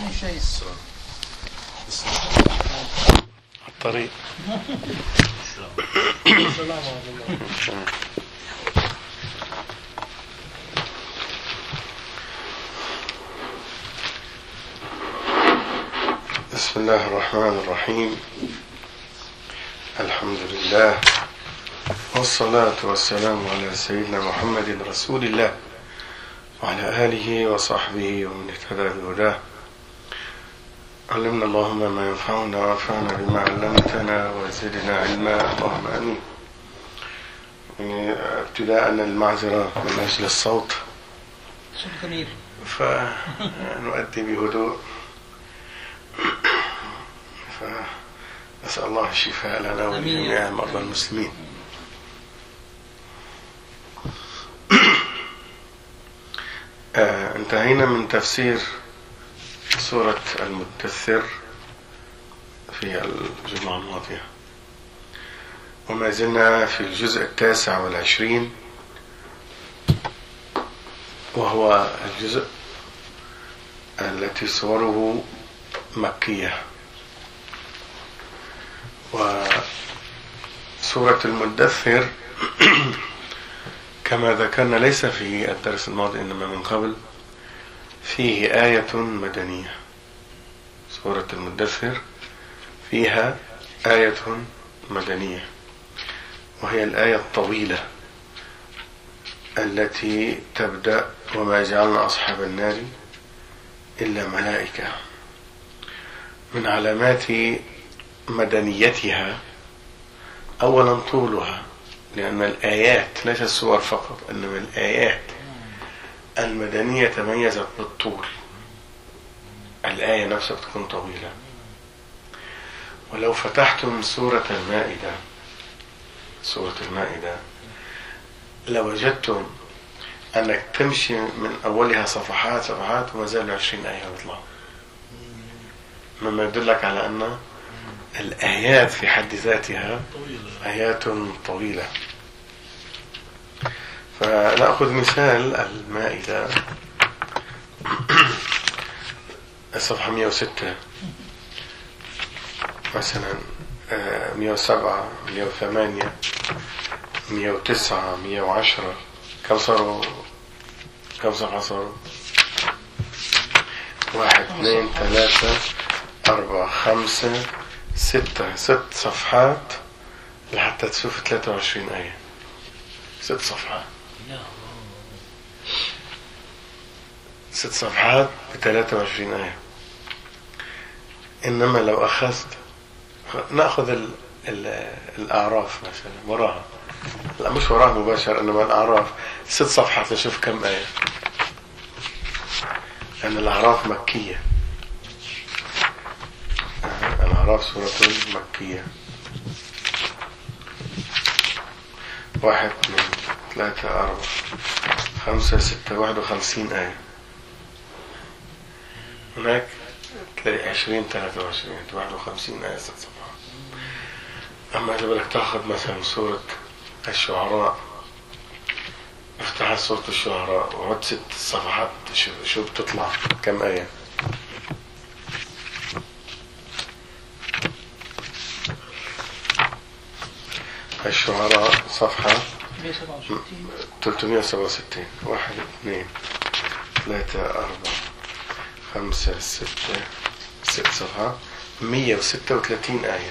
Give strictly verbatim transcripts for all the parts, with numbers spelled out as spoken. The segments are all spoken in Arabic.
شيء الطريق. السلام عليكم. بسم الله الرحمن الرحيم. الحمد لله والصلاة والسلام على سيدنا محمد رسول الله وعلى آله وصحبه ومن اهتدى بهداه. علمنا اللهم ما ينفعنا وانفعنا بما علمتنا وزدنا علما، اللهم آمين. ابتداء المعذرة من أجل الصوت، فنؤدي بهدوء، فنسأل الله الشفاء لنا ولجميع مرضى المسلمين. آه انتهينا من تفسير سورة المدثر في الجمعة الماضية، وما زلنا في الجزء التاسع والعشرين، وهو الجزء التي سوره مكية. وسورة المدثر كما ذكرنا ليس في الدرس الماضي إنما من قبل فيه آية مدنية. سورة المدثر فيها آية مدنية، وهي الآية الطويلة التي تبدأ: وما جعلنا أصحاب النار إلا ملائكة. من علامات مدنيتها أولا طولها، لأن الآيات ليس السور فقط، إنما الآيات المدنية تميزت بالطول. الآية نفسها تكون طويلة. ولو فتحتم سورة المائدة سورة المائدة لوجدتم أنك تمشي من أولها صفحات صفحات وما زالوا عشرين آية يطلعوا، مما يدلك على أن الآيات في حد ذاتها آيات طويلة. فنأخذ مثال المائدة، الصفحة مئة وستة مثلا، مئة وسبعة، مئة وثمانية، مئة وتسعة، مئة وعشرة. كم صاروا؟ كم صفحة صاروا؟ واحد، اثنين، ثلاثة، أربعة، خمسة، ستة. ست صفحات لحتى تشوف ثلاثة وعشرين آية. ست صفحات ست صفحات بثلاثة وعشرين آية. إنما لو أخذت نأخذ ال ال الأعراف مثلا وراها، لا مش وراها مباشر، إنما الأعراف ست صفحات نشوف كم آية، لأن الأعراف مكية. الأعراف سورة مكية. واحد، اثنين، ثلاثة، أربعة، خمسة، ستة، واحد وخمسين آية. هناك تلاقي عشرين، ثلاثة وعشرين، واحد وخمسين آية، ست صفحات. أما إذا بدك تأخذ مثلا سورة الشعراء، افتح سورة الشعراء وعد ست صفحات، شو بتطلع كم آية؟ الشعراء صفحة ثلاثمئة وسبعة وستين. واحد، اثنين، ثلاثة، أربعة، خمسة، ستة، ست صفحات، مئة وستة وثلاثين آية.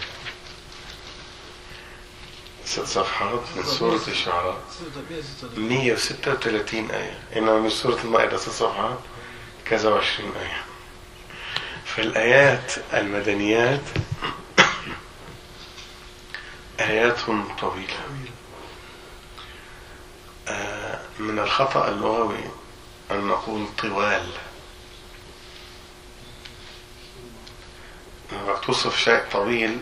ست صفحات من سورة الشعراء، مئة وستة وثلاثين آية. إنما من سورة المائدة ست صفحات، كذا وعشرين آية. فالآيات المدنيات آيات طويلة. آه من الخطأ اللغوي أن نقول طوال. لما توصف شيء طويل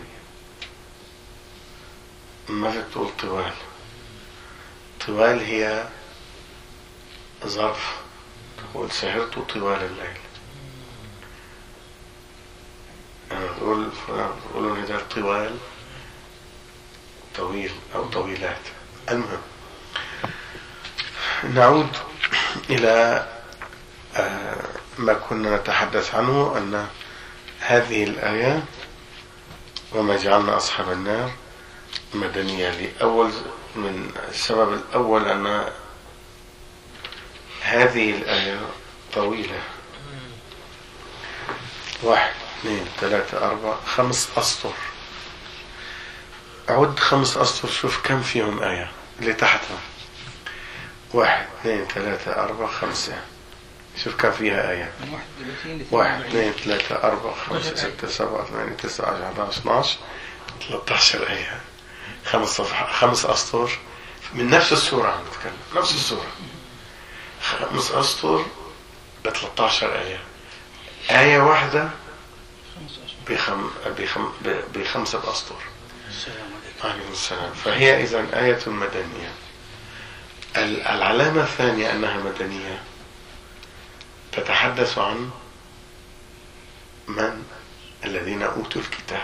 ما فيك تقول طوال. طوال هي ظرف، تقول سهرت طوال الليل. يعني تقول تقولون هذا طوال طويل أو طويلات. المهم نعود إلى ما كنا نتحدث عنه أن هذه الآية وما جعلنا أصحاب النار مدنية. لأول من السبب الأول أن هذه الآية طويلة، واحد اثنين ثلاثة أربعة خمس أسطر. عد خمس أسطر شوف كم فيهم آية اللي تحتها. واحد اثنين ثلاثة أربعة خمسة، شوف كم فيها آية. واحد اثنين ثلاثة أربعة خمسة ستة سبعة ثمانية تسعة عشرة أحد عشر اثنا عشر ثلاثة عشر آية. خمس صفحات، خمس أسطر من نفس السورة، عم نتكلم نفس السورة. خمس أسطر ب ثلاثة عشر آية. آية واحدة بخم بخم بخمسة أسطر. عليكم السلام. فهي إذن آية مدنية. العلامة الثانية أنها مدنية تتحدث عن من الذين أوتوا الكتاب.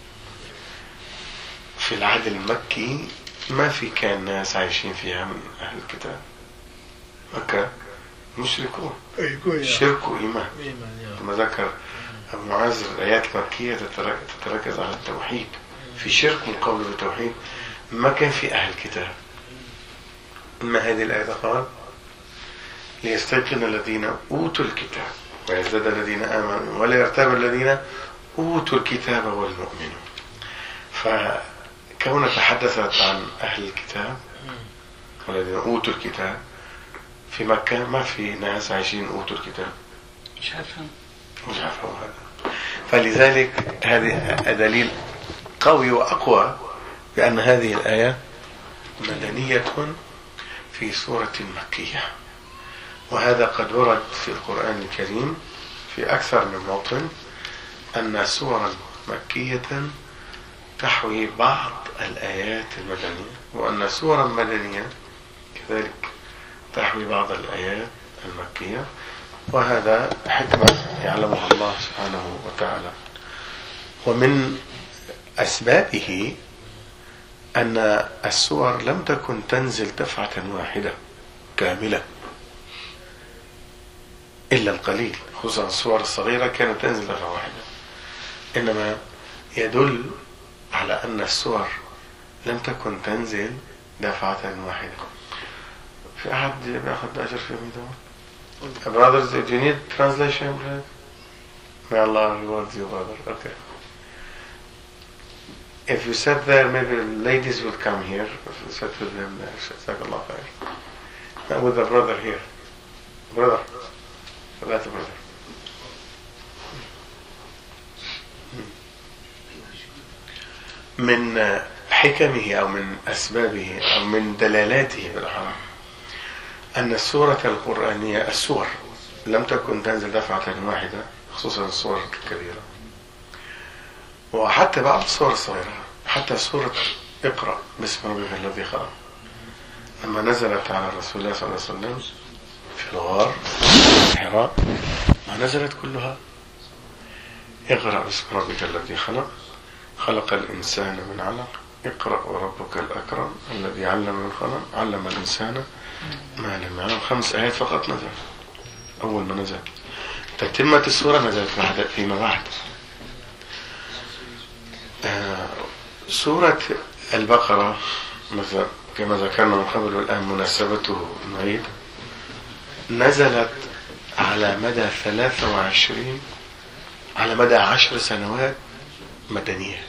في العهد المكي ما في كان ناس عايشين فيها من أهل الكتاب. مكة مشركون، شرك وإيمان. كما ذكر أبو معاذ الآيات المكية تتركز على التوحيد، في شرك مقابل بالتوحيد. ما كان في أهل الكتاب. أما هذه الآية قال ليستيقن الذين أوتوا الكتاب ويزداد الذين آمنوا ولا يرتاب الذين أوتوا الكتاب والمؤمنون. فكون تحدثت عن أهل الكتاب والذين أوتوا الكتاب في مكة، ما في ناس عايشين أوتوا الكتاب، مش عارفهم مش عارفهم هذا. فلذلك هذه دليل قوي وأقوى بأن هذه الآية مدنية في سورة مكية. وهذا قد ورد في القرآن الكريم في أكثر من موطن أن سورة مكية تحوي بعض الآيات المدنية، وأن سورة مدنية كذلك تحوي بعض الآيات المكية. وهذا حكمة يعلمها الله سبحانه وتعالى. ومن أسبابه أن السور لم تكن تنزل دفعة واحدة كاملة إلا القليل، خصوصا السور الصغيرة كانت تنزل دفعة واحدة، إنما يدل على أن السور لم تكن تنزل دفعة واحدة. في أحد بيأخذ أجر في ميدان؟ Brothers, do you need translation, please? May Allah reward you, brother. Okay. If you sat there, maybe ladies will come here. If you sat with them there, Jazakallah khair. Now with the brother here. Brother. That's the brother. من حكمه أو من أسبابه أو من دلالاته بالحرام أن السورة القرآنية، السور لم تكن تنزل دفعة واحدة، خصوصا السور الكبيرة، وحتى بعض السور الصغيرة. حتى سورة اقرأ باسم ربك الذي خلق لما نزلت على رسول الله صلى الله عليه وسلم في الغار حراء، ما نزلت كلها اقرأ باسم ربك الذي خلق خلق الإنسان من علق اقرأ وربك الأكرم الذي علم بالقلم علم الإنسان ما لم يعلم. خمس آيات فقط نزل أول ما نزل. تتمة السورة نزلت بعد فيما بعد. آه سورة البقرة مثلا كما ذكرنا من قبل والآن مناسبته نعيد، نزلت على مدى ثلاثة وعشرين على مدى عشر سنوات مدنيات.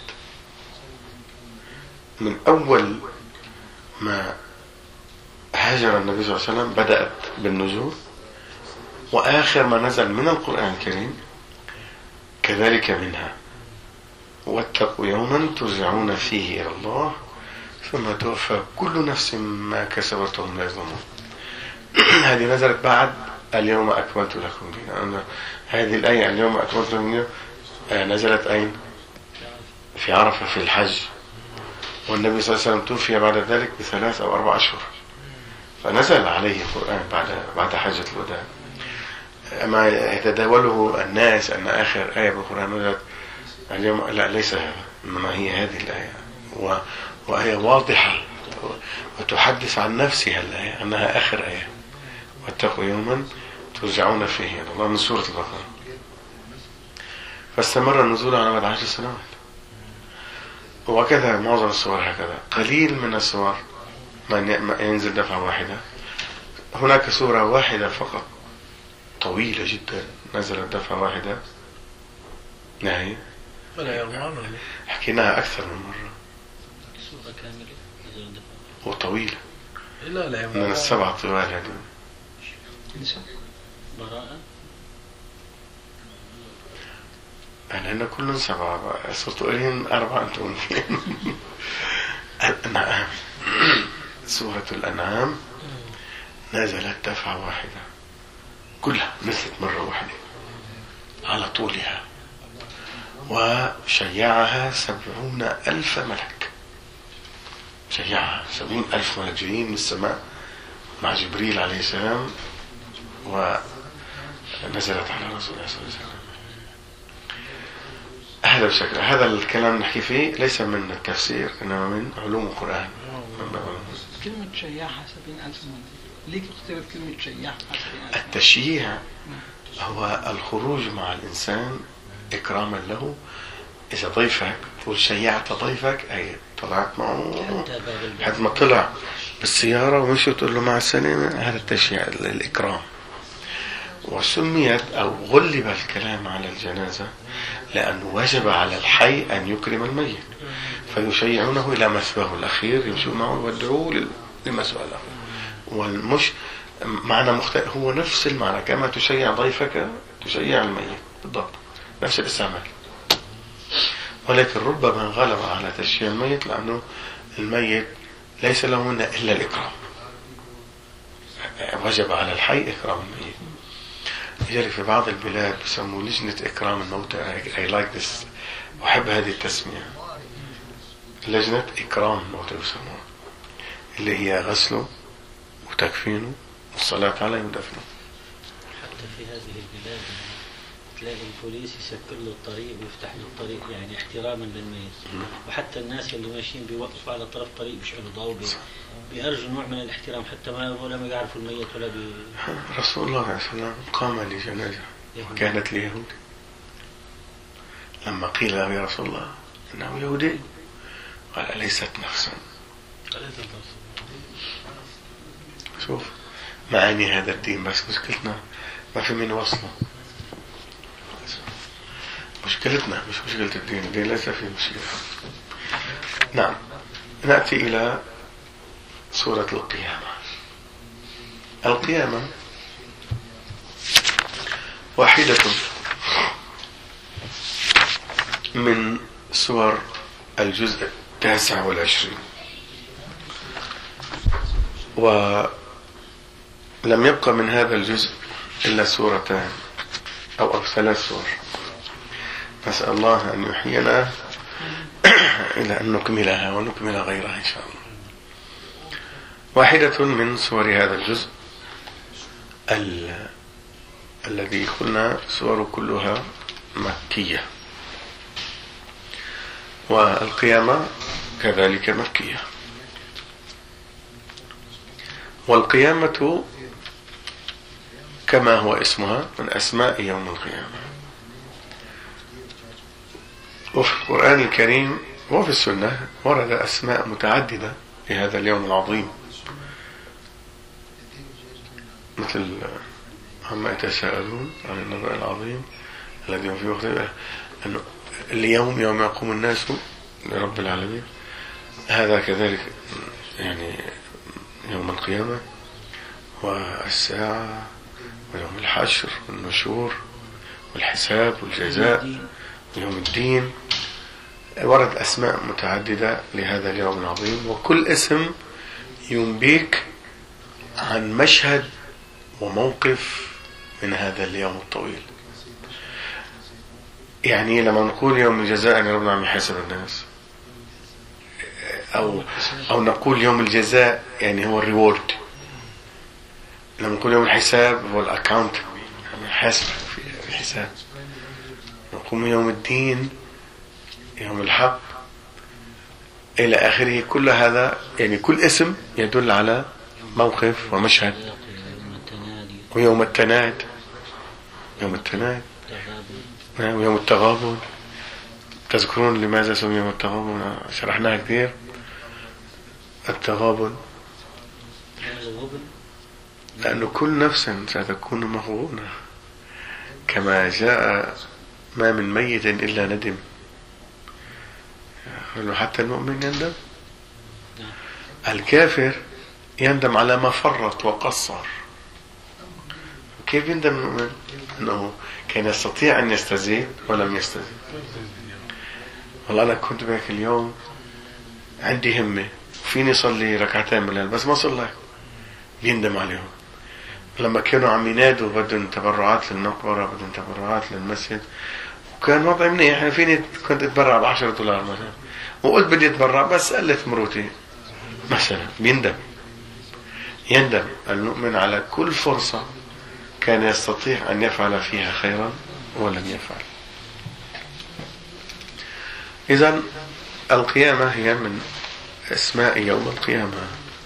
من أول ما هاجر النبي صلى الله عليه وسلم بدأت بالنزول، وآخر ما نزل من القرآن الكريم كذلك منها. واتقوا يوما ترجعون فيه إلى الله ثم توفى كل نفس ما كسبت وهم لا يظلمون. هذه نزلت بعد اليوم أكملت لكم دينكم. هذه الآية اليوم أكملت لكم دينكم نزلت أين؟ في عرفة في الحج، والنبي صلى الله عليه وسلم توفي بعد ذلك بثلاث أو أربع أشهر، فنزل عليه القرآن بعد بعد حجة الوداع. أما يتداوله الناس أن آخر آية بالقرآن نزلت اليوم، لا ليس هذا، إنما هي هذه الآية، و... وآية واضحة وتحدث عن نفسها الآية أنها آخر آية. واتقوا يوما ترجعون فيه إلى الله من سورة البقرة. فاستمر النزول على مدى عشر سنوات، وكذا معظم السور هكذا. قليل من السور من ينزل دفعة واحدة. هناك سورة واحدة فقط طويلة جدا نزلت دفعة واحدة، نهي ولا يرمان، حكيناها أكثر من مرة. سورة كاملة نزلت دفعة وطويلة لا لا من السبع طوال هذه. براءة لأن كلهم سبعة، صرت قليل أربعة أنتم اثنين. الأنعام، سورة الأنعام نزلت دفعة واحدة كلها، نزلت مرة واحدة على طولها، وشيعها سبعون ألف ملك. شيعها سبعون ألف ملك جايين من السماء مع جبريل عليه السلام، ونزلت على رسول الله صلى الله عليه وسلم. هذا بشكل، هذا الكلام نحكي فيه ليس من التفسير إنما من علوم القرآن. كلمة شيعها سبعين ألف ملك، ليك اخترت كلمة شيعها سبعين ألف؟ التشييع هو الخروج مع الإنسان إكراما له. إذا ضيفك تقول شيعت ضيفك، أي طلعت معه حتى ما طلع بالسيارة ومشي تقول له مع السلامة، هذا التشييع الإكرام. وسميت أو غلب الكلام على الجنازة لأنه وجب على الحي أن يكرم الميت، فيشيعونه إلى مثواه الأخير، يمشوا معه ويودعوه لمثواه الأخير. والمش معنى مختلف، هو نفس المعنى، كما تشيع ضيفك تشيع الميت بالضبط، نفس الاستعمال. ولكن ربما غلب على تشييع الميت لأنه الميت ليس له منا إلا الإكرام، وجب على الحي إكرام الميت. لذلك في بعض البلاد يسموا لجنة إكرام الموتى. I like this، أحب هذه التسمية، لجنة إكرام الموتى يسموها، اللي هي غسله وتكفينه والصلاة عليه ودفنه. حتى في هذه البلاد تلاقي البوليس يسكر له الطريق ويفتح له الطريق يعني احتراما للميت، وحتى الناس اللي ماشيين بيوقفوا على طرف طريق بيشعلوا ضوء، بيأرجوا نوع من الاحترام حتى ما ولا ما يعرفوا الميت ولا بي... رسول الله عليه السلام قام لجنازة كانت ليهود، لما قيل له يا رسول الله إنه يهودي قال أليست نفسا. شوف معاني هذا الدين، بس مشكلتنا ما في من وصله. مشكلتنا مش مشكلة الدين، الدين ليس فيه مشكلة. نعم، نأتي إلى سورة القيامة. القيامة واحدة من سور الجزء التاسع والعشرين، ولم يبقى من هذا الجزء إلا سورتان أو, أو ثلاث سور. نسأل الله أن يحيينا إلى أن نكملها ونكمل غيرها إن شاء الله. واحدة من سور هذا الجزء ال... الذي قلنا سور كلها مكية، والقيامة كذلك مكية. والقيامة كما هو اسمها من أسماء يوم القيامة. وفي القرآن الكريم وفي السنة ورد أسماء متعددة لهذا اليوم العظيم، مثل عما يتساءلون عن النبأ العظيم الذي هم فيه مختلف، أنه اليوم يوم يقوم الناس لرب العالمين، هذا كذلك يعني يوم القيامة والساعة ويوم الحشر والنشور والحساب والجزاء ويوم الدين. ورد أسماء متعددة لهذا اليوم العظيم، وكل اسم ينبيك عن مشهد وموقف من هذا اليوم الطويل. يعني لما نقول يوم الجزاء يعني ربنا عم يحاسب الناس، أو أو نقول يوم الجزاء يعني هو الريورد. لما نقول يوم الحساب هو الأكاونت، يعني حاسب في الحساب. نقوم يوم الدين يوم الحق إلى آخره. كل هذا يعني كل اسم يدل على موقف ومشهد ويوم التناد، يوم التناد، ويوم التغابن. تذكرون لماذا سمي يوم التغابن؟ شرحناها كثير. التغابن لأن كل نفس ستكون مغبونة، كما جاء ما من ميت إلا ندم، حتى المؤمن يندم. الكافر يندم على ما فرط وقصر. كيف يندم المؤمن؟ أنه كان يستطيع أن يستزيد ولم يستزيد. والله أنا كنت بك اليوم عندي همة فيني صلي ركعتين بالليل بس ما صلى، يندم عليهم. لما كانوا عم ينادوا بدهم تبرعات للمقبرة، بدهم تبرعات للمسجد، وكان وضعي منيح، يعني فيني كنت اتبرع بعشرة دولار مثلا، وقلت بدي اتبرع بس قلت مروتي مثلا، بيندم. يندم المؤمن على كل فرصة كان يستطيع أن يفعل فيها خيرا ولم يفعل. إذن القيامة هي من اسماء يوم القيامة.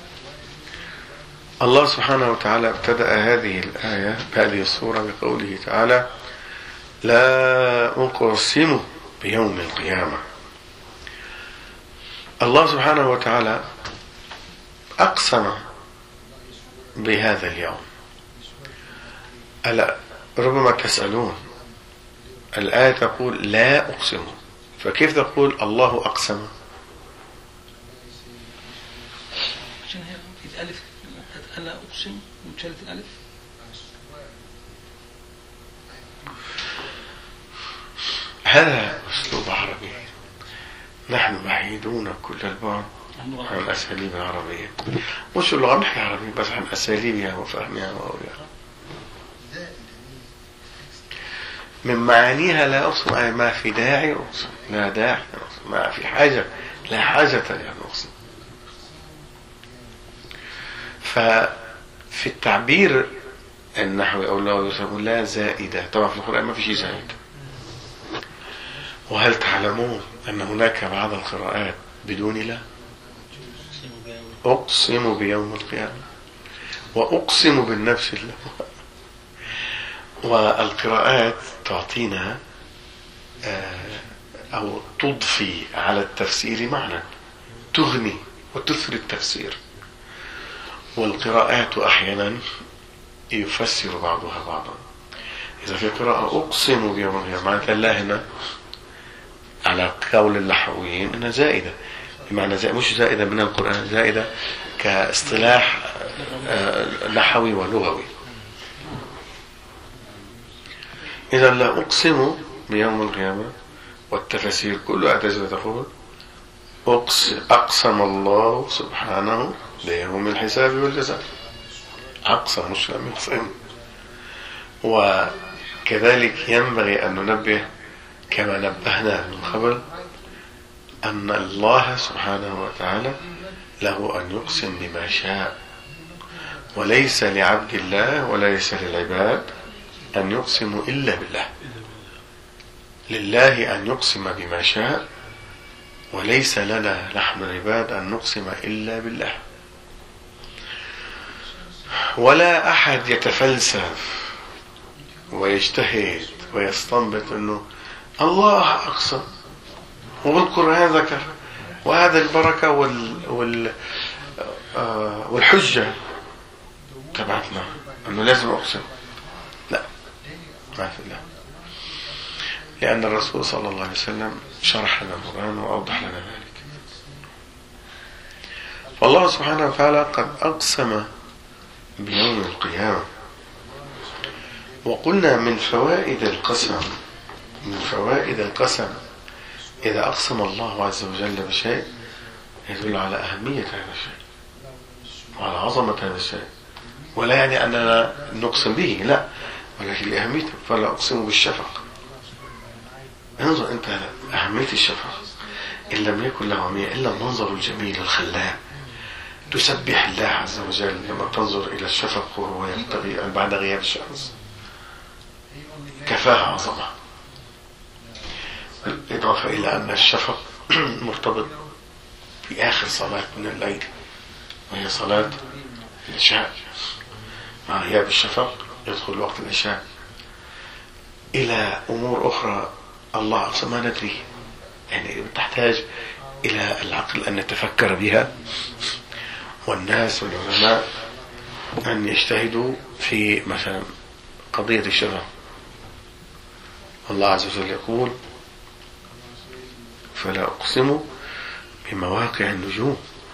الله سبحانه وتعالى ابتدأ هذه الآية بهذه السورة بقوله تعالى: لا أقسم بيوم القيامة. الله سبحانه وتعالى أقسم بهذا اليوم. ألا ربما تسألون، الآية تقول لا أقسم، فكيف تقول الله أقسم؟ عشان هي الألف لا أقسم وشالت الألف. هذا أسلوب عربي، نحن بعيدون كل البعد عن الأساليب العربية. مش اللغة نحكي عربي بس عن أساليبها وفهمها وأولها. من معانيها لا أقسم أي ما في داعي أقسم، لا داعي أقسم، ما في حاجة، لا حاجة لأن أقسم. ففي التعبير النحوي أو الله يسمى لا زائدة. طبعا في القرآن ما في شيء زائد. وهل تعلمون أن هناك بعض القراءات بدون لا؟ أقسم بيوم القيامة، وأقسم بالنفس الله. والقراءات تعطينا أو تضفي على التفسير معنى، تغني وتثري التفسير. والقراءات أحيانا يفسر بعضها بعضا. إذا في قراءة أقسم بيوم القيامة معنى الله هنا على قول اللحويين إنها زائدة، بمعنى زائدة مش زائدة من القرآن، زائدة كاصطلاح لحوي ولغوي. إذا لا أقسم بيوم القيامة والتفسير كلها تجد تقول أقسم الله سبحانه بيوم الحساب والجزاء. أقسم مش لم يقسم. وكذلك ينبغي أن ننبه كما نبهنا من قبل أن الله سبحانه وتعالى له أن يقسم بما شاء، وليس لعبد الله وليس للعباد أن يقسموا إلا بالله. لله أن يقسم بما شاء، وليس لنا نحن العباد أن نقسم إلا بالله. ولا أحد يتفلسف ويجتهد ويستنبط أنه الله أقسم وبالقرآن ذكر وهذا البركة وال... وال... آه والحجة تبعتنا أنه لازم أقسم. لا، ما في الله، لأن الرسول صلى الله عليه وسلم شرح لنا القرآن وأوضح لنا ذلك. والله سبحانه وتعالى قد أقسم بيوم القيامة. وقلنا من فوائد القسم من فوائد القسم إذا أقسم الله عز وجل بشيء يدل على أهمية هذا الشيء وعلى عظمة هذا الشيء، ولا يعني أننا نقسم به، لا، ولكن لأهميته. فلا أقسم بالشفق. انظر أنت أهمية الشفق، إن لم يكن له أهمية إلا المنظر الجميل الخلاب. تسبح الله عز وجل لما تنظر إلى الشفق وهو يرتقي بعد غياب الشمس، كفاها عظمة. بالإضافة إلى أن الشفق مرتبط في آخر صلاة من الليل، وهي صلاة العشاء. مع غياب الشفق يدخل وقت العشاء، إلى أمور أخرى الله أقسم ما ندري، يعني تحتاج إلى العقل أن نتفكر بها، والناس والعلماء أن يجتهدوا في مثلا قضية الشفق. الله عز وجل يقول: فلا أقسم بمواقع النجوم.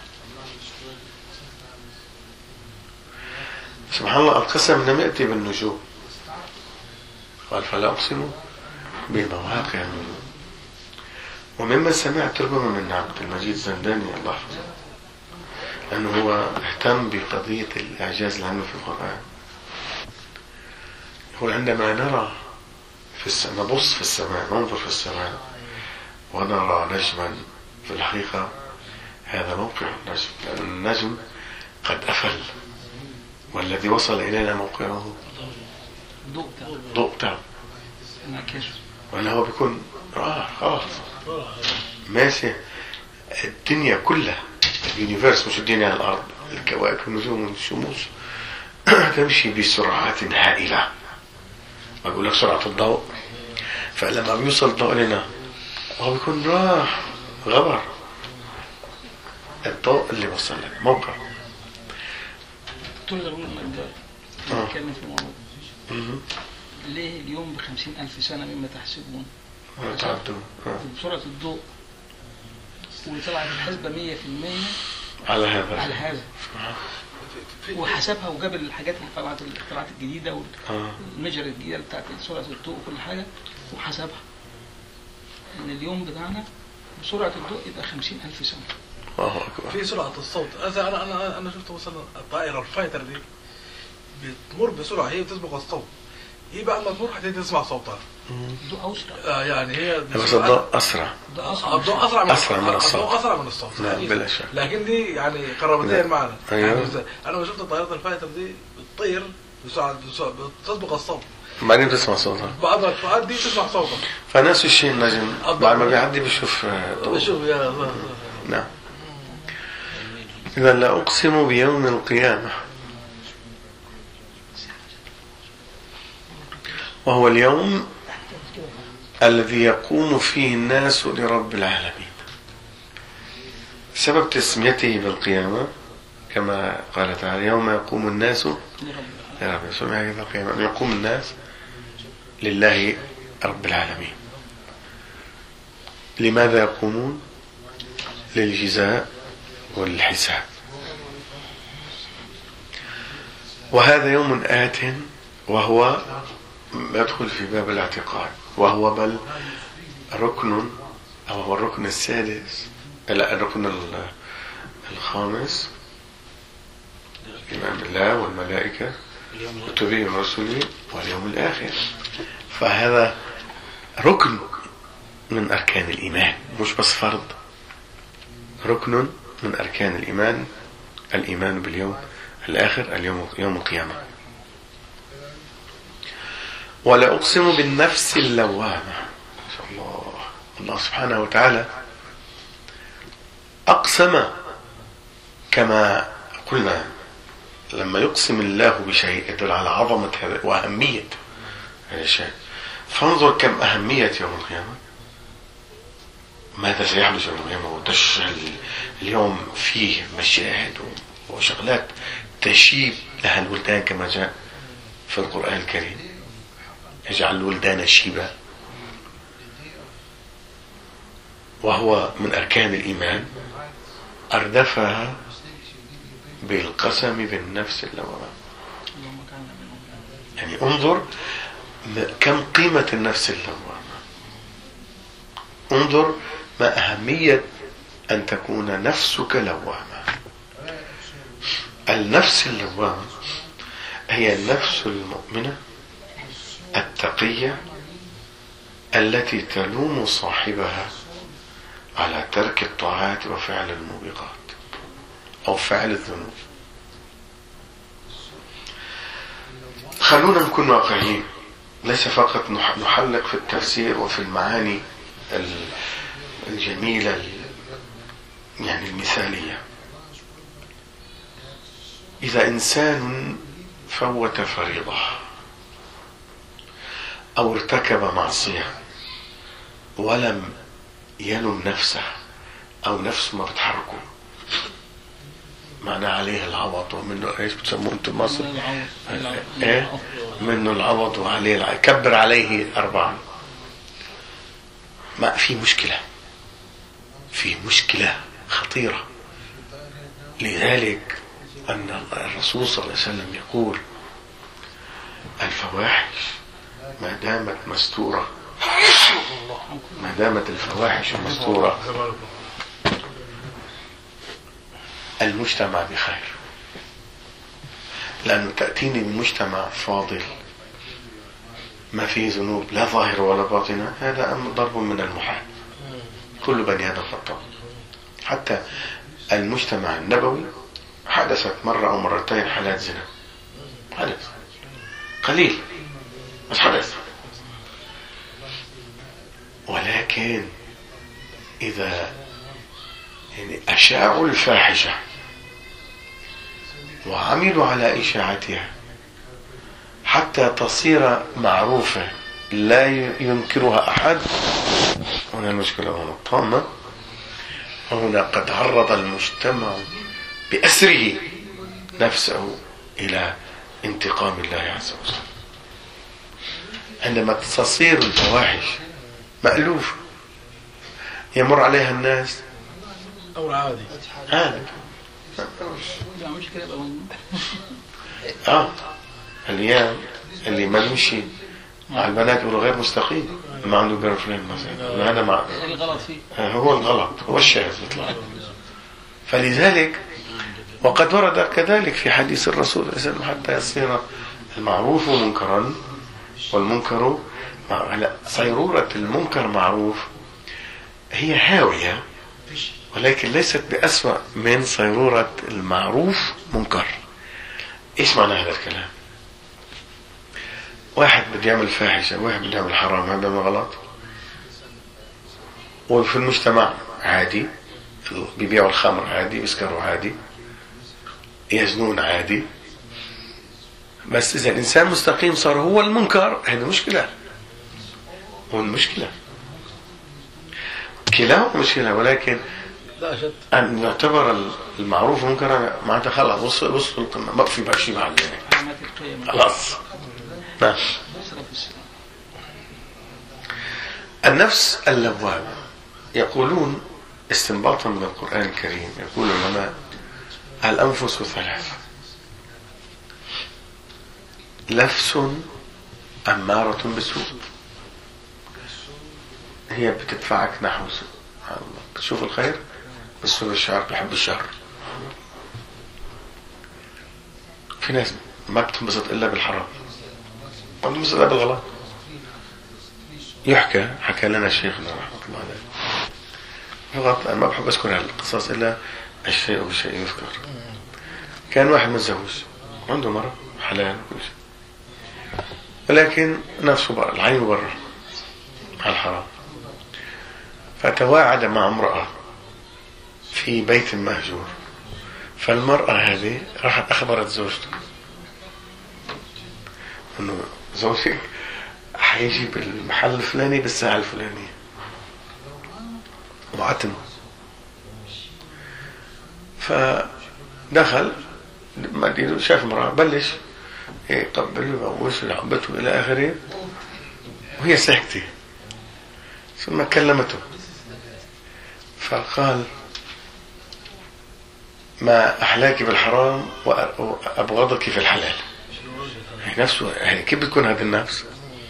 سبحان الله، القسم لم يأتي بالنجوم، قال فلا أقسم بمواقع النجوم. ومما سمعت ربما من عبد المجيد الزنداني الله يحفظه، لأنه هو اهتم بقضية الإعجاز العلمي في القرآن، يقول: عندما نرى في السماء، نبص في السماء، ننظر في السماء ونرى نجما، في الحقيقة هذا موقع النجم، لأن النجم قد أفل، والذي وصل إلينا موقعه ضوء تام، وأنه هو بيكون آه خلاص ماشي. الدنيا كلها، اليونيفيرس، مش الدنيا على الأرض، الكواكب والنجوم والشموس تمشي بسرعات هائلة، بقول لك سرعة الضوء. فلما بيوصل الضوء لنا هو بيكون راح غبر الضوء اللي وصل لنا موقع. دكتور ضروري نتكلم في الموضوع. ليه اليوم بخمسين ألف سنة مما تحسبون؟ بسرعة الضوء، وطلعت الحسبة مية في المية على هذا على هذا وحسبها، وجاب الحاجات اللي طلعت، الاختراعات الجديدة والمجرى الجديدة بتاعت سرعة الضوء وكل حاجة، وحسبها إن اليوم بتاعنا بسرعة الضوء يبقى خمسين ألف سنة. الله أكبر. في سرعة الصوت، أنا أنا أنا شفت مثلا الطائرة الفايتر دي بتمر بسرعة، هي بتسبق الصوت، هي بعد ما تمر حتى تسمع صوتها. الضوء أسرع. آه يعني هي بس الضوء أسرع. الضوء أسرع من أسرع من الصوت. الضوء أسرع من الصوت. نعم بلا شك. لكن دي يعني قرابتين معنا. أيوه. يعني أنا ما شفت الطائرات الفايتر دي بتطير بسرعة بتسبق الصوت. بعدين بتسمع صوتها. بعد ما تعدي تسمع صوتها. فنفس الشيء النجم بعد ما بيعدي بيشوف ضوء. بشوف يا الله. نعم. إذا لا أقسم بيوم القيامة، وهو اليوم الذي يقوم فيه الناس لرب العالمين. سبب تسميته بالقيامة كما قال تعالى: يوم يقوم الناس لرب العالمين، يقوم الناس لله رب العالمين. لماذا يقومون؟ للجزاء والحساب. وهذا يوم آت، وهو يدخل في باب الاعتقاد، وهو بل ركن، أو هو الركن السادس، لا الركن الخامس، إيمان بالله والملائكة وكتبه ورسله واليوم الآخر. فهذا ركن من أركان الإيمان، مش بس فرض، ركن من أركان الإيمان، الإيمان باليوم الآخر، اليوم يوم القيامة. ولا أقسم بالنفس اللوامة. الله الله سبحانه وتعالى أقسم، كما قلنا لما يقسم الله بشيء يدل على عظمة هذا وأهمية هذا الشيء. فانظر كم أهمية يوم القيامة، ماذا سيحدث يوم القيامة، وتشغل اليوم فيه مشاهد وشغلات تشيب لها الولدان كما جاء في القرآن الكريم: يجعل الولدان شيبا. وهو من أركان الإيمان، أردفها بالقسم بالنفس اللوامة. يعني انظر كم قيمة النفس اللوامة، انظر ما أهمية أن تكون نفسك لوامة. النفس اللوامة هي النفس المؤمنة التقية التي تلوم صاحبها على ترك الطاعات وفعل الموبقات أو فعل الذنوب. خلونا نكون واقعيين، ليس فقط نحلق في التفسير وفي المعاني الجميلة يعني المثالية. إذا إنسان فوت فريضة أو ارتكب معصية ولم يلم نفسه أو نفسه ما بتحركه، معناه عليه العوض ومنه ايش بتسموه انتم مصر؟ ايه منه العوض وعليه العوض. كبر عليه أربعا. ما في مشكلة، في مشكلة خطيرة. لذلك أن الرسول صلى الله عليه وسلم يقول الفواحش ما دامت مستورة، ما دامت الفواحش مستورة المجتمع بخير، لأنه تأتيني بمجتمع فاضل ما فيه ذنوب لا ظاهرة ولا باطنة، هذا أمر ضرب من المحال. كل بني آدم خطأ. حتى المجتمع النبوي حدثت مرة أو مرتين حالات زنا، حدث قليل بس حدث. ولكن إذا يعني أشاعوا الفاحشة وعملوا على إشاعتها حتى تصير معروفة لا ينكرها أحد، هنا المشكلة هنا الطامة. وهنا قد عرض المجتمع بأسره نفسه إلى انتقام الله عز وجل. عندما تصير الفواحش مألوف يمر عليها الناس أمر عادي عادي. اه الأيام اللي ما نمشي على البنات يقولوا غير مستقيم، ما عنده جيرل فريند مثلا، هذا مع الغلط فيه هو الغلط، هو الشاذ يطلع. فلذلك وقد ورد كذلك في حديث الرسول صلى الله عليه وسلم حتى يصير المعروف منكرا والمنكر لا، صيرورة المنكر معروف هي هاوية، ولكن ليست بأسوأ من صيرورة المعروف منكر. ايش معنى هذا الكلام؟ واحد بده يعمل فاحشة، واحد بده يعمل حرام، هذا ما غلط، وفي المجتمع عادي، بيبيعوا الخمر عادي، بيسكروا عادي، يزنون عادي. بس إذا الإنسان مستقيم صار هو المنكر، هذا مشكلة، هو المشكلة كلاهما مشكلة. ولكن أن يعتبر المعروف منكرا معناتها خلاص وصل وصل القمة، ما في بقى شيء بعد خلاص. نعم. النفس اللوامة يقولون استنباطا من القرآن الكريم، يقول العلماء الأنفس ثلاث: نفس أمارة بالسوء، هي بتدفعك نحو سوء، بتشوف الخير بالسوء، الشر بحب الشر. في ناس ما بتنبسط إلا بالحرام، ما بتنبسط إلا بالغلط. يحكى حكى لنا شيخنا رحمة الله عليه فقط، أنا ما بحب أذكر هالقصص إلا الشيء بالشيء يذكر. كان واحد متزوج عنده مرة حلال كل شيء، ولكن نفسه برا، العين برا على الحرام. فتواعد مع امرأة في بيت مهجور، فالمرأة هذه راحت أخبرت زوجته أنه زوجك حيجي بالمحل الفلاني بالساعة الفلانية، وعتم. فدخل ما شاف امرأة، بلش يقبل ويبوس ويعبته إلى آخره، وهي ساكتة. ثم كلمته فقال: ما أحلاك بالحرام وأبغضك في الحلال. نفسه يعني كيف بتكون هذا النفس؟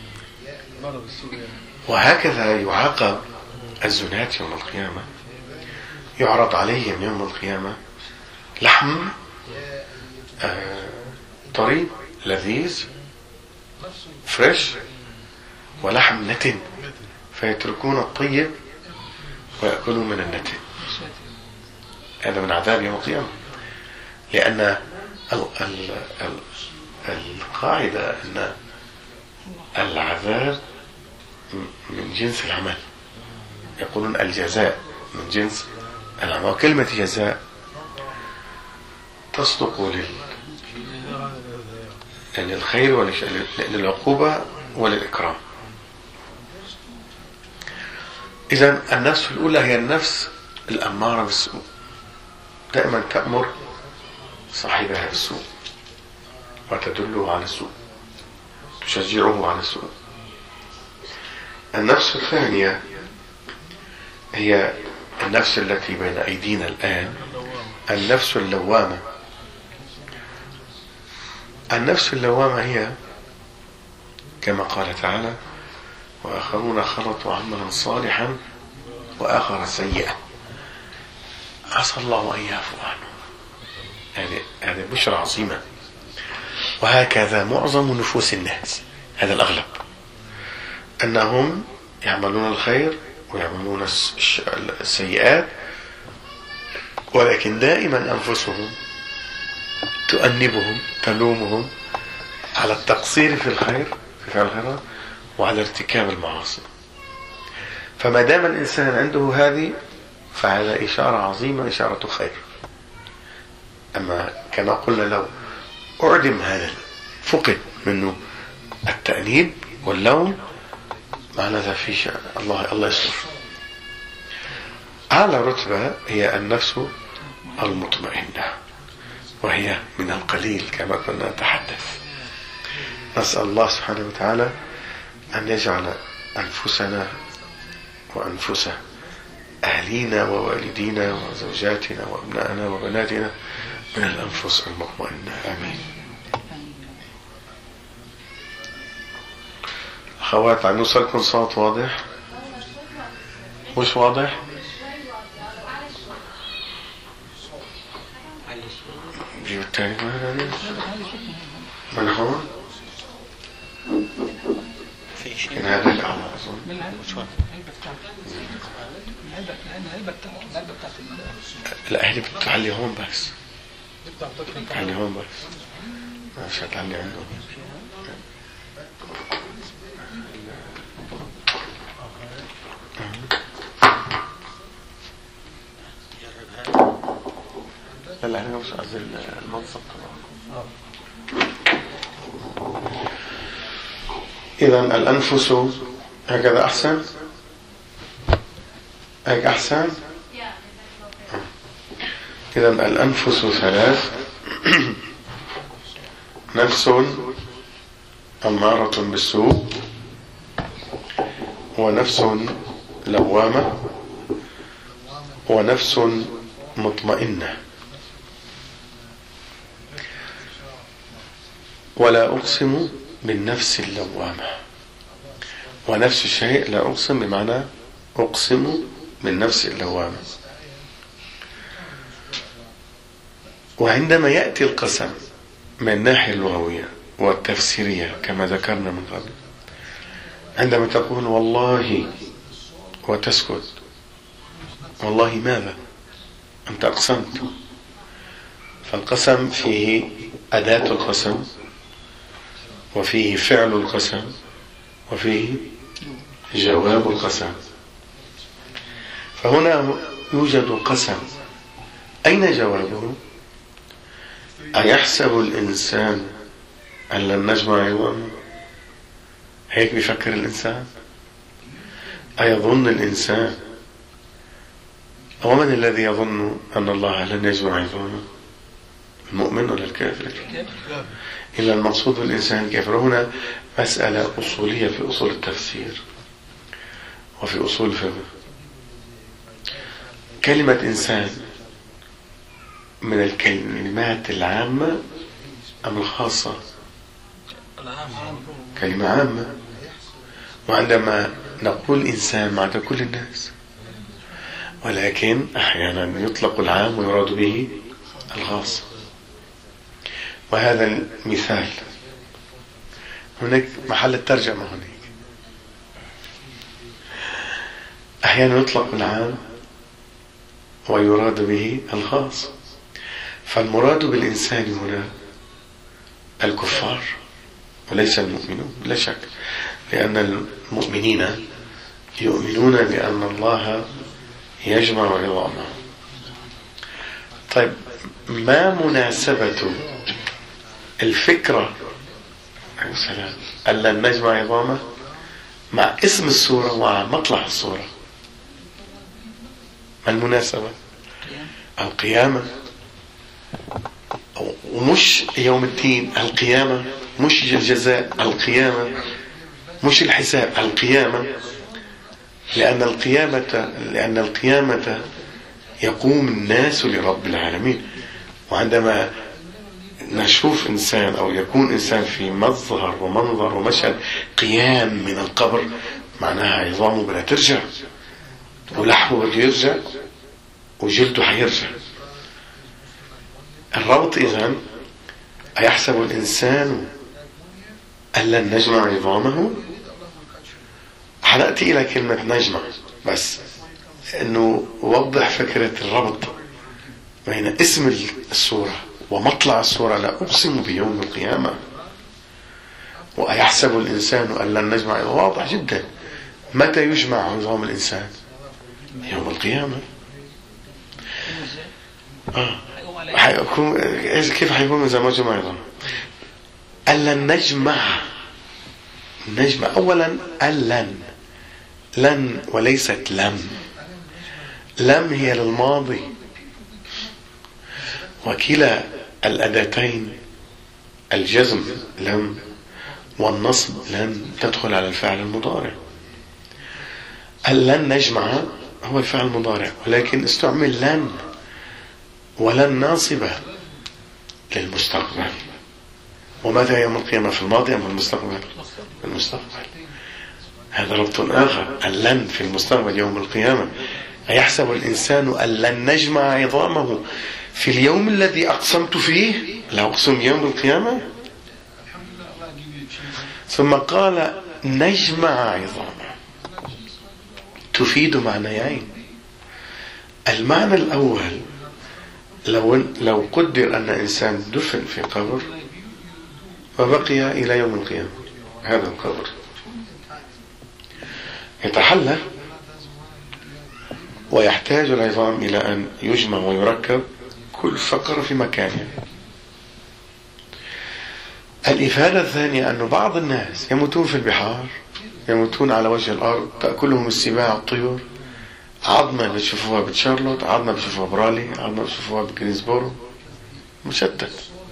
وهكذا يعاقب الزنات يوم القيامة، يعرض عليهم يوم القيامة لحم آه طري لذيذ فريش، ولحم نتن، فيتركون الطيب ويأكلون من النتن. هذا من عذاب يوم القيامة، لأن ال ال ال القاعدة أن العذاب من جنس العمل، يقولون الجزاء من جنس العمل. كلمة جزاء تصدق لل للخير وللعقوبة وللإكرام. إذن النفس الأولى هي النفس الأمارة بالسوء، دائما تأمر صاحبها بالسوء وتدله على السوء، تشجعه على السوء. النفس الثانية هي النفس التي بين أيدينا الآن، النفس اللوامة. النفس اللوامة هي كما قال تعالى: وآخرون خلطوا عملا صالحا وآخر سيئا عسى الله أن يعفو عنه. هذه هذه بشرى عظيمة. وهكذا معظم نفوس الناس، هذا الأغلب، أنهم يعملون الخير ويعملون السيئات، ولكن دائما أنفسهم تؤنبهم تلومهم على التقصير في الخير في فعل الخيرات وعلى ارتكاب المعاصي. فما دام الإنسان عنده هذه فهذا إشارة عظيمة، إشارة خير. أما كما قلنا لو أعدم هذا، فقد منه التأنيب واللوم، معنى ذا في شيء الله الله يستر. أعلى رتبة هي النفس المطمئنة، وهي من القليل كما كنا نتحدث. نسأل الله سبحانه وتعالى أن يجعل أنفسنا وأنفس أهلينا ووالدينا وزوجاتنا وأبنائنا وبناتنا من الأنفس المطمئنة. آمين. أخوات، عم يوصلكم صوت واضح؟ مش واضح؟ جيب التاني من هون؟ في شيء من هذا الأعلى أظن. من العلبة العلبة بتاعت لا، هي بتعلي هون بس، بتعلي هون بس، مش هتعلي عنده. لا احنا مش عايزين المنصب طبعا. إذن الأنفس هكذا أحسن، هيك أحسن. إذن الأنفس ثلاث: نفس أمارة بالسوء، ونفس لوامة، ونفس مطمئنة. ولا أقسم بالنفس اللوامة، ونفس الشيء لا أقسم بمعنى أقسم بالنفس اللوامة. وعندما يأتي القسم من الناحية اللغوية والتفسيرية كما ذكرنا من قبل، عندما تقول والله وتسكت، والله ماذا؟ أنت أقسمت. فالقسم فيه أداة القسم، وفيه فعل القسم، وفيه جواب القسم. فهنا يوجد قسم، أين جوابه؟ أيحسب الإنسان أن لن نجمع عظامه؟ هيك بيفكر الإنسان؟ أيظن الإنسان؟ ومن الذي يظن أن الله لن يجمع عظامه؟ المؤمن ولا الكافر؟ إلا المقصود بالإنسان الكافر. هنا مسألة أصولية في أصول التفسير وفي أصول الفقه. كلمة إنسان من الكلمات العامة أم الخاصة؟ كلمة عامة. وعندما نقول إنسان معنى كل الناس، ولكن أحيانا يطلق العام ويراد به الخاص. وهذا المثال هناك محل الترجمة. هناك أحيانا يطلق العام ويراد به الخاص. فالمراد بالإنسان هنا الكفار وليس المؤمنون، لا شك، لأن المؤمنين يؤمنون بأن الله يجمع عظامه. طيب، ما مناسبة الفكرة أن لن نجمع عظامه مع اسم السورة ومع مطلع السورة؟ ما المناسبة؟ القيامة. ومش يوم الدين، القيامة. مش الجزاء، القيامة. مش الحساب، القيامة. لأن القيامة لأن القيامة يقوم الناس لرب العالمين. وعندما نشوف إنسان أو يكون إنسان في مظهر ومنظر ومشهد قيام من القبر، معناها عظامه بدها ترجع ولحمه بده يرجع وجلده حيرجع. الربط إذن: أيحسب الإنسان أن لن نجمع عظامه؟ حنأتي إلى كلمة نجمع، بس أنه وضح فكرة الربط بين اسم السورة ومطلع السورة. لا أقسم بيوم القيامة. وأيحسب الإنسان أن لن نجمع، واضح جدا. متى يجمع عظام الإنسان؟ يوم القيامة. آه. حيكون كيف حيكون إذا ما جمع عظام؟ أن لن نجمع نجمع أولا أن لن لن وليست لم. لم هي للماضي، وكلا الأداتين الجزم لم والنصب لن تدخل على الفعل المضارع. لن نجمع هو الفعل المضارع، ولكن استعمل لن، ولن ناصبة للمستقبل. ومتى يوم القيامة؟ في الماضي أم في المستقبل؟ في المستقبل. هذا ربط آخر. اللن في المستقبل يوم القيامة. أيحسب الإنسان أن لن نجمع عظامه في اليوم الذي أقسمت فيه؟ لا أقسم يوم القيامة. ثم قال نجمع عظامه، تفيد معنيين. المعنى الأول: لو لو قدر أن إنسان دفن في قبر وبقي إلى يوم القيامة، هذا القبر يتحلى ويحتاج العظام إلى أن يجمع ويركب كل فقرة في مكانها. الإفادة الثانية أن بعض الناس يموتون في البحار، يموتون على وجه الأرض، تأكلهم السباع والطيور. عظمة بتشوفوها بتشارلوت، عظمة بتشوفوها برالي، عظمة بتشوفوها بجرينسبورو، مشتت.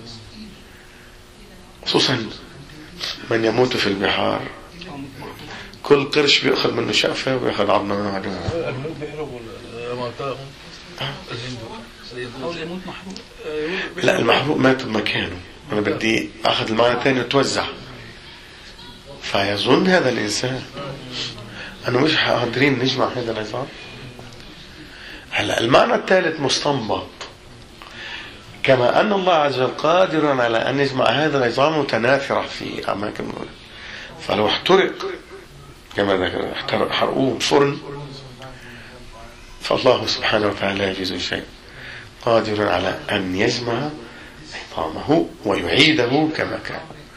خصوصا من يموت في البحار، كل قرش بيأخذ منه شقفة ويأخذ عظمة منه عدوها. الموت بيحرقوا موتاهم. أو يموت محروق. لا، المحروق مات بمكانه. أنا بدي أخذ المعنى الثاني وتوزع. فيظن هذا الإنسان أنه مش قادرين نجمع هذا العظام. هلا المعنى الثالث مستنبط: كما أن الله عز وجل قادر على أن يجمع هذا العظام متناثرة في أماكن مختلفة، فلو احترق كما ذكر احترق حرقوه بفرن، فالله سبحانه وتعالى يجوز شيء، قادر على أن يجمع عظامه ويعيده كما كان.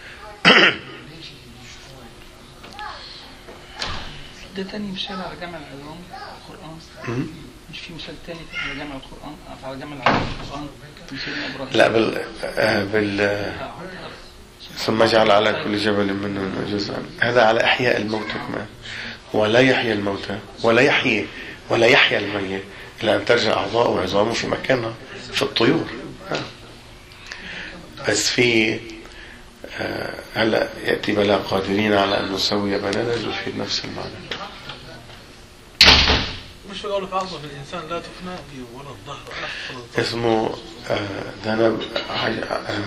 ده تاني مثال على جمع العظام في القرآن. مش في مثال تاني على جمع القرآن، على جمع العظام في القرآن؟ لا، بال آه بال ثم جعل على كل جبل منه جزءا. هذا على إحياء الموتى كمان، ولا يحيى الموتى ولا يحيي ولا يحيى الميت إلا أن ترجع أعضاءه وعظامه في مكانها في الطيور. بس في آه هلا يأتي بلا قادرين على أن نسوي بنانا يفيد نفس المعنى. مش في قوله في عظمة في الإنسان لا تفنى ولا الظهر ولا اسمه آه ذنب عج... آه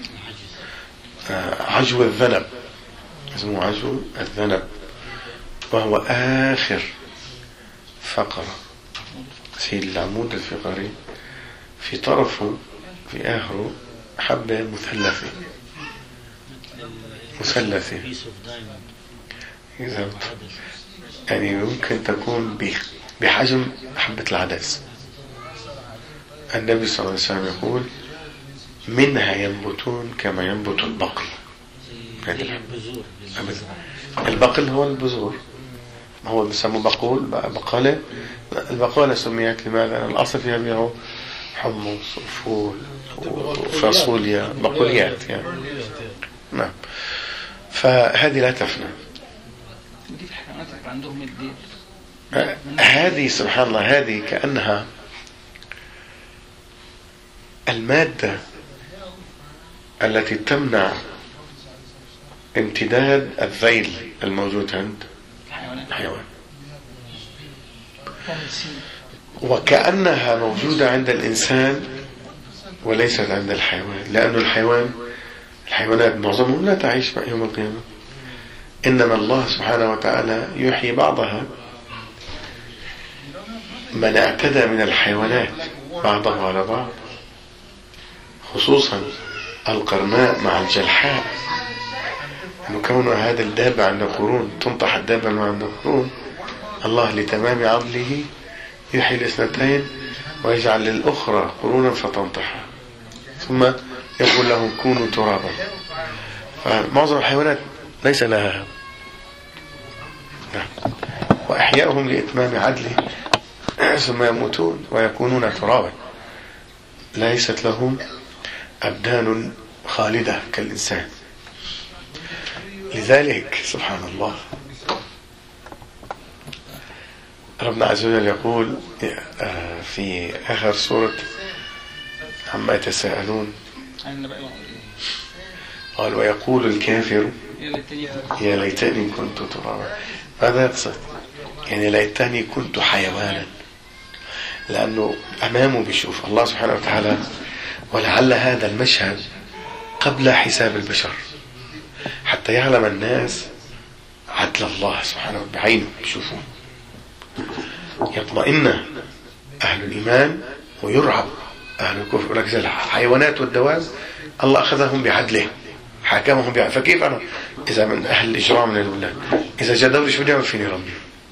آه عجو الذنب. اسمه عجو الذنب، وهو آخر فقرة في العمود الفقري، في طرفه في آخره حبة مثلثة مثلثة يعني يمكن تكون بحجم حبة العدس. النبي صلى الله عليه وسلم يقول: منها ينبتون كما ينبت البقل. البقل هو البذور، هو بيسموه بقول بقالة. البقالة سميت لماذا؟ الأصل فيها بيعوا حمص وفول وفاصوليا، بقوليات يعني. نعم. فهذه لا تفنى. دي في الحيوانات عندهم الديل هذه سبحان الله هذه كأنها المادة التي تمنع امتداد الذيل الموجود عند الحيوان، وكأنها موجودة عند الإنسان وليست عند الحيوان، لأن الحيوان الحيوانات معظمهم لا تعيش يوم القيامة، إنما الله سبحانه وتعالى يحيي بعضها. من اعتدى من الحيوانات بعضها على بعض، خصوصا القرناء مع الجلحاء، أنه كون هذا الدابة عند قرون تنطح الدابة مع عند قرون، الله لتمام عدله يحيي الاثنتين ويجعل للأخرى قرونا فتنطحها، ثم يقول لهم كونوا ترابا. فمعظم الحيوانات ليس لها، وإحياؤهم لإتمام عدله ثم يموتون ويكونون ترابا، ليست لهم أبدان خالدة كالإنسان. لذلك سبحان الله ربنا عز وجل يقول في آخر سورة عما يتساءلون، قال ويقول الكافر يا ليتني كنت ترابا. ماذا يقصد؟ يعني ليتني كنت حيوانا، لأنه أمامه بيشوف الله سبحانه وتعالى، ولعل هذا المشهد قبل حساب البشر حتى يعلم الناس عدل الله سبحانه بعينه، يشوفون يطمئن أهل الإيمان ويرعب أهل الكفر. ولكن الحيوانات والدواب الله أخذهم بعدله، حكمهم بعدله. فكيف أنا إذا من أهل الإجرام من البلاد إذا جدوا شو بيعمل فيني ربي؟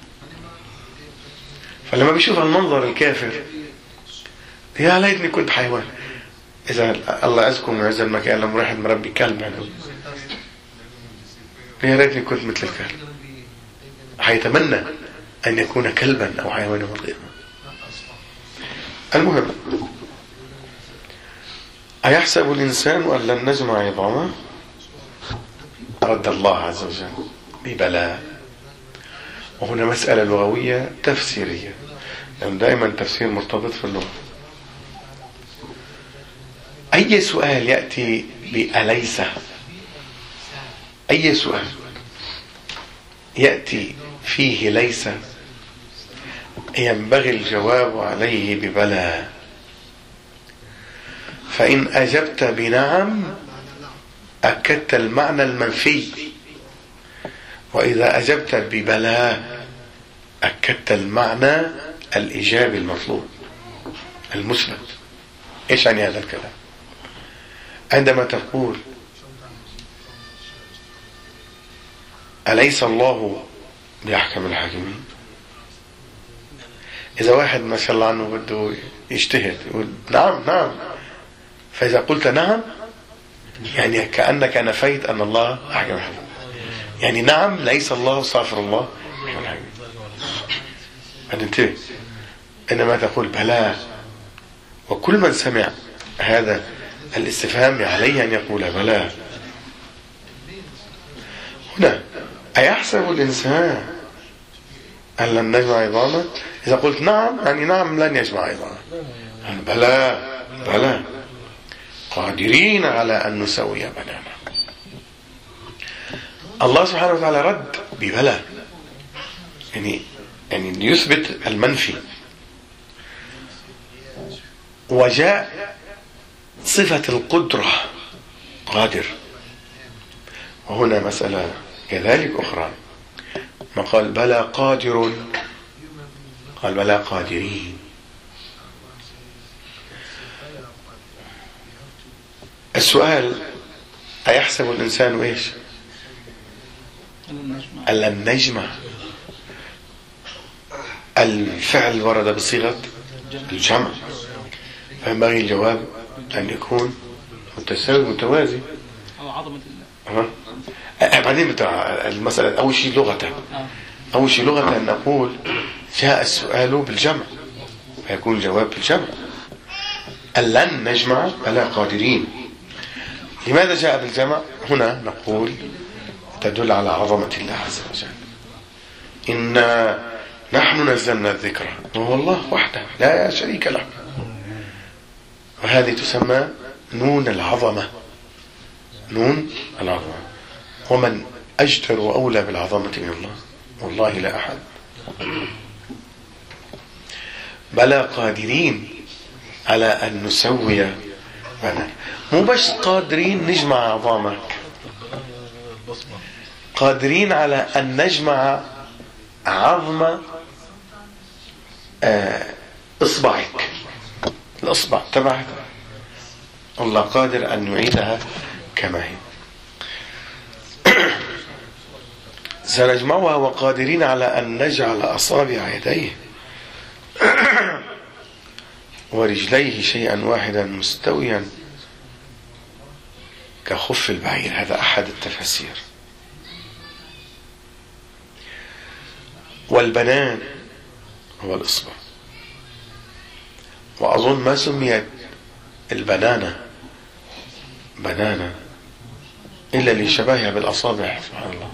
فلما بيشوف المنظر الكافر يا ليتني كنت حيوان. إذا الله يعزكم ويعز المكان لما راح مربي كلب يعني يا ليتني كنت مثل الكلب، حيتمنى أن يكون كلبا أو حيوانا مضيئا. المهم، أيحسب الإنسان أن لن نجمع عظامه؟ رد الله عز وجل ببلى. وهنا مسألة لغوية تفسيرية، لأن دائما تفسير مرتبط في اللغة. أي سؤال يأتي بأليس، أي سؤال يأتي فيه ليس ينبغي الجواب عليه ببلى. فإن أجبت بنعم أكدت المعنى المنفي، وإذا أجبت ببلى أكدت المعنى الإيجابي المطلوب المثبت. إيش يعني هذا الكلام؟ عندما تقول أليس الله بأحكم الحاكمين، إذا واحد ما شاء الله عنه بده يجتهد يقول نعم نعم، فإذا قلت نعم يعني كأنك نفيت أن الله أحكم الحاكمين، يعني نعم ليس الله استغفر الله أحكم الحاكمين. انتبه، إنما تقول بلى. وكل من سمع هذا الاستفهام عليه أن يقول بلى. هنا أيحسب الإنسان أن لن نجمع عظامه؟ إذا قلت نعم يعني نعم لن يجمع عظامه. بلى بلى قادرين على أن نسوي بنانا. الله سبحانه وتعالى رد ببلى، يعني يعني يثبت المنفي، وجاء صفة القدرة قادر. وهنا مسألة كذلك أخرى، ما قال بلى قادر، قال بلى قادرين. السؤال أيحسب الإنسان إيش؟ أن لن نجمع. الفعل ورد بصيغة الجمع، فينبغي الجواب أن يكون متساوي متوازي. أو عظمة الله. أه. بعدين بتاع المسألة أول شيء لغة، أول شيء لغة أن نقول جاء السؤال بالجمع فيكون الجواب بالجمع. ألن نجمع بلى قادرين. لماذا جاء بالجمع؟ هنا نقول تدل على عظمة الله عز وجل. إنا نحن نزلنا الذكر وهو الله وحده لا شريك له. وهذه تسمى نون العظمة، نون العظمة. ومن أجدر وأولى بالعظمة من الله؟ والله لا أحد. بلى قادرين على أن نسوي بنات، مو بس قادرين نجمع عظامك، قادرين على أن نجمع عظم إصبعك، الإصبع تبعك الله قادر أن يعيدها كما هي. سنجمعها وقادرين على أن نجعل أصابع يديه ورجليه شيئا واحدا مستويا كخف البعير. هذا أحد التفاسير. والبنان هو الإصبع، وأظن ما سميت البنانة بنانة إلا لشبهها بالأصابع، سبحان الله.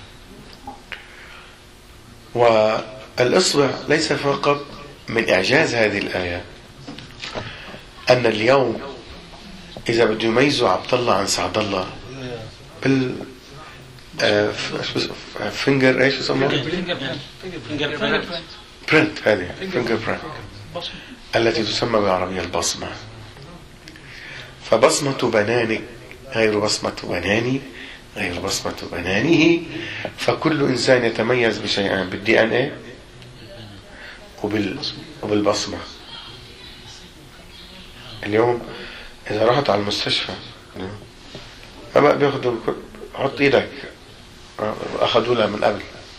والإصبع ليس فقط من إعجاز هذه الآية أن اليوم إذا بده يميزوا عبد الله عن سعد الله بال فينجر ايش يسموه؟ فينجر برنت. هذه فينجر برنت التي تسمى بالعربية البصمة. فبصمة بنانك غير بصمة بناني غير بصمة بنانه. فكل إنسان يتميز بشيئين، بالدي ان ايه وبال وبالبصمة. اليوم إذا رحت على المستشفى ما بقى بياخدوا حط ايدك، اخذوا لها من قبل،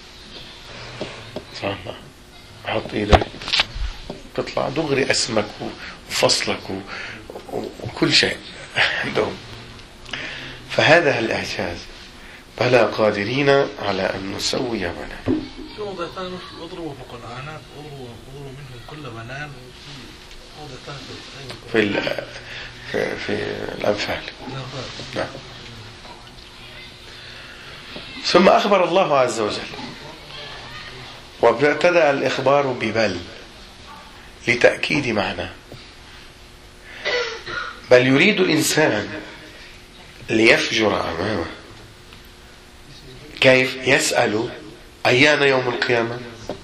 صح؟ حط ايدك تطلع دغري اسمك وفصلك وكل شيء عندهم. فهذا الإعجاز. بلى قادرين على أن نسوي بنان. موضع ثاني اضربوا فوق الأعناق، اضربوا اضربوا منهم كل بنان. موضع ثاني في في في الأنفال. نعم. ثم أخبر الله عز وجل، وابتدأ الإخبار ببل لتأكيد معنى. بل يريد الإنسان ليفجر أمامه. كيف؟ يسأل أيان يوم القيامة.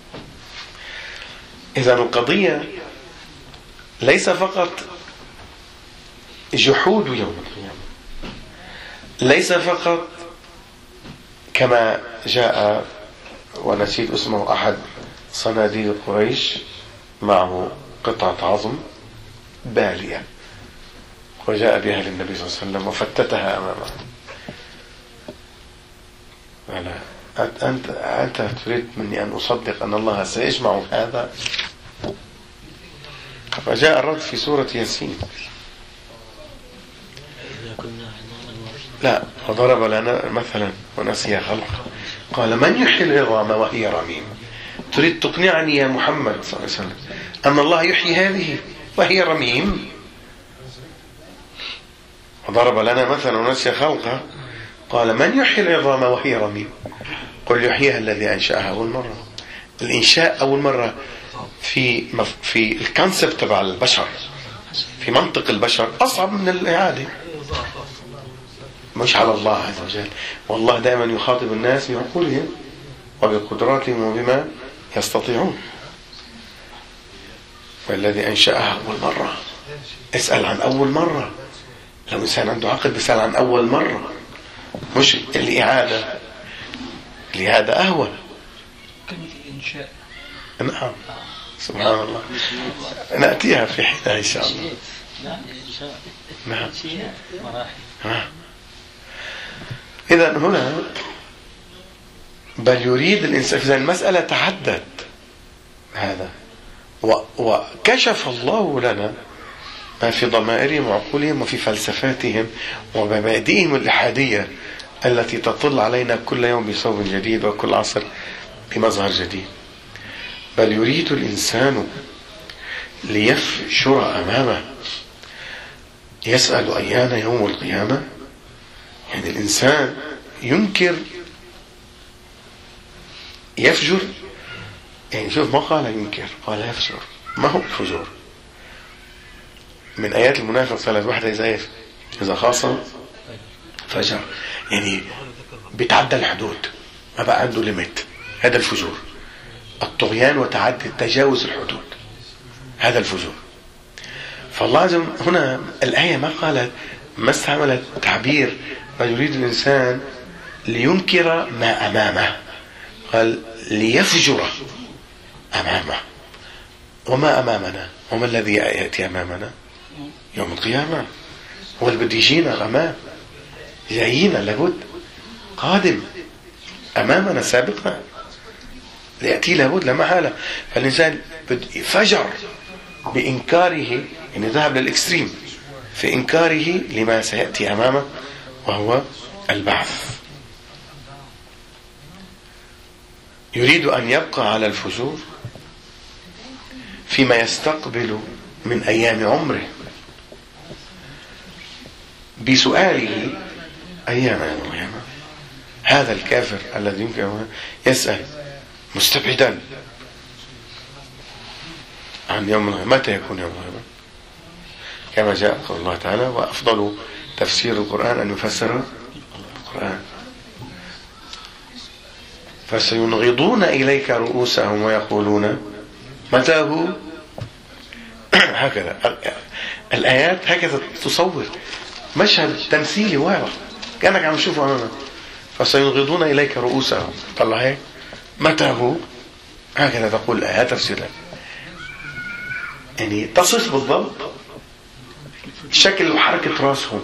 إذن القضية ليس فقط جحود يوم القيامة، ليس فقط كما جاء ونسيت اسمه أحد صناديد قريش معه قطعة عظم بالية وجاء بها للنبي صلى الله عليه وسلم وفتتها أمامه. أنت أنت تريد مني أن أصدق أن الله سيجمع هذا؟ فجاء الرد في سورة ياسين. لا، وضرب لنا مثلا ونسي خلقه قال من يحيي العظام وهي رميم. تريد تقنعني يا محمد صلى الله عليه وسلم أن الله يحيي هذه وهي رميم؟ وضرب لنا مثلا ونسي خلقه قال من يحيي العظام وهي رميم قل يحييها الذي أنشأها أول مرة. الإنشاء أول مرة في في الكونسبت تبع البشر، في منطق البشر أصعب من الإعادة، مش على الله عز وجل. والله دائما يخاطب الناس بعقولهم وبقدراتهم وبما يستطيعون. والذي أنشأها أول مرة. اسأل عن أول مرة. لو إنسان عنده عقل بيسأل عن أول مرة، مش الإعادة. الإعادة أهون. كلمة الإنشاء. نعم، سبحان الله. نأتيها في حينها إن شاء الله. نعم. نعم. إذن هنا بل يريد الإنسان. إذن المسألة تحدد هذا، وكشف الله لنا ما في ضمائرهم وعقولهم وفي فلسفاتهم ومبادئهم الإلحادية التي تطل علينا كل يوم بصوب جديد وكل عصر بمظهر جديد. بل يريد الإنسان ليفجر أمامه. يسأل أيان يوم القيامة. يعني الإنسان ينكر، يفجر يعني شوف ما قال ينكر، قال يفجر. ما هو الفجور؟ من آيات المنافق ثلاث، واحدة إذا إيش؟ إذا خاصة فجر، يعني بيتعدى الحدود، ما بقى عنده ليميت، هذا الفجور. الطغيان وتعدي تجاوز الحدود، هذا الفجور. فالله عز وجل هنا الآية ما قالت، ما استعملت تعبير ما يريد الإنسان لينكر ما أمامه، قال ليفجر أمامه. وما أمامنا؟ وما الذي يأتي أمامنا يوم القيامة؟ هو اللي بده يجينا الأمام، جايينا لابد، قادم أمامنا سابقنا، ليأتي لابد لا محالة. فالإنسان فجر بإنكاره، يعني ذهب للإكستريم في إنكاره لما سيأتي أمامه وهو البعث. يريد أن يبقى على الفجور فيما يستقبل من أيام عمره بسؤاله أيام يوم القيامة. هذا الكافر الذي يمكن يسأل مستبعدا عن يوم القيامة، متى يكون يوم القيامة؟ كما جاء قول الله تعالى: وأفضل تفسير القرآن أن يفسر القرآن. فسينغضون إليك رؤوسهم ويقولون متى هو. هكذا الآيات هكذا تصور مشهد تمثيلي واضح كأنك عم تشوفه أمامك. فسينغضون إليك رؤوسهم، طلع هيك، متى هو، هكذا تقول الآيات تفسيرا، يعني تصف بالضبط شكل وحركة راسهم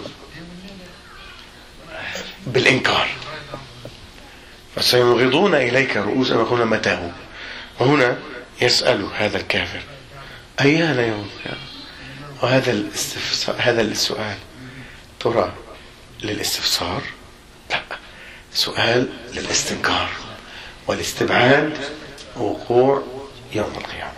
بالإنكار. فسينغضون إليك رؤوسهم ويقولون متى هو. وهنا يسأل هذا الكافر أيان يوم القيامة. وهذا الاستفسار، هذا السؤال ترى للاستفسار؟ لا، سؤال للاستنكار والاستبعاد وقوع يوم القيامة.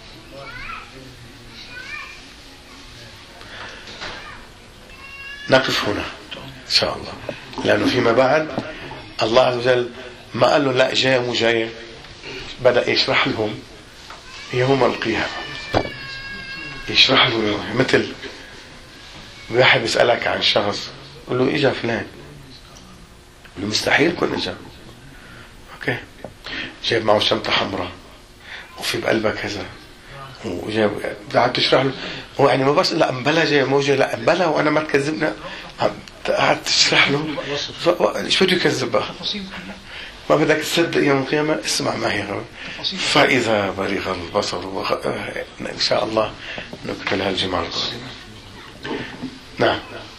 نقف هنا إن شاء الله، لأنه فيما بعد الله عز وجل ما قال له لا جاية مو جاية، بدأ يشرح لهم يوم القيامة، يشرح لهم يوم. مثل واحد يسألك عن شخص، يقول له إجا فلان، يقول له مستحيل يكون إجا. أوكي، جايب معه شنطة حمراء وفي بقلبها كذا، وجايب، قاعد تشرح له، هو يعني ما بس لا امبلا جاي مو جاي، لا امبلا وانا ما تكذبنا، قاعد تشرح له شو بده يكذب بقى؟ ما بدك تصدق يوم القيامة؟ اسمع معي يا غرب. فإذا برغ البصر وخ... إن شاء الله نكمل هالجمعة القادمة. نعم.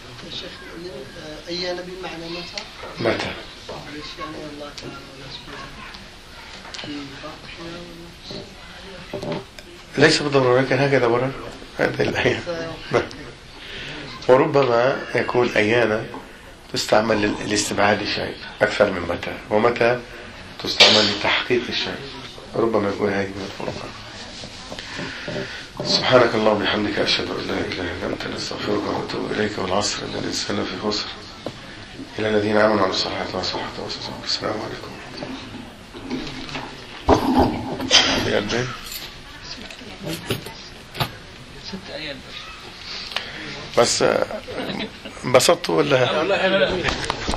أي نبي معنى متى؟ متى؟ يعني الله تعالى ليس بالضرورة، لكن هكذا ورد هذه الآية. وربما يكون أيانا تستعمل لاستبعاد الشيء أكثر من متى، ومتى تستعمل لتحقيق الشيء، ربما يكون هذه من الفروقات. سبحانك اللهم وبحمدك، أشهد أن لا إله إلا أنت، نستغفرك ونتوب إليك. والعصر إن الإنسان في خسر، إلى الذين آمنوا وعملوا الصالحات وصلحوا وسلموا. السلام عليكم. بقلبين ست آيات بس انبسطتوا ولا؟ لا لا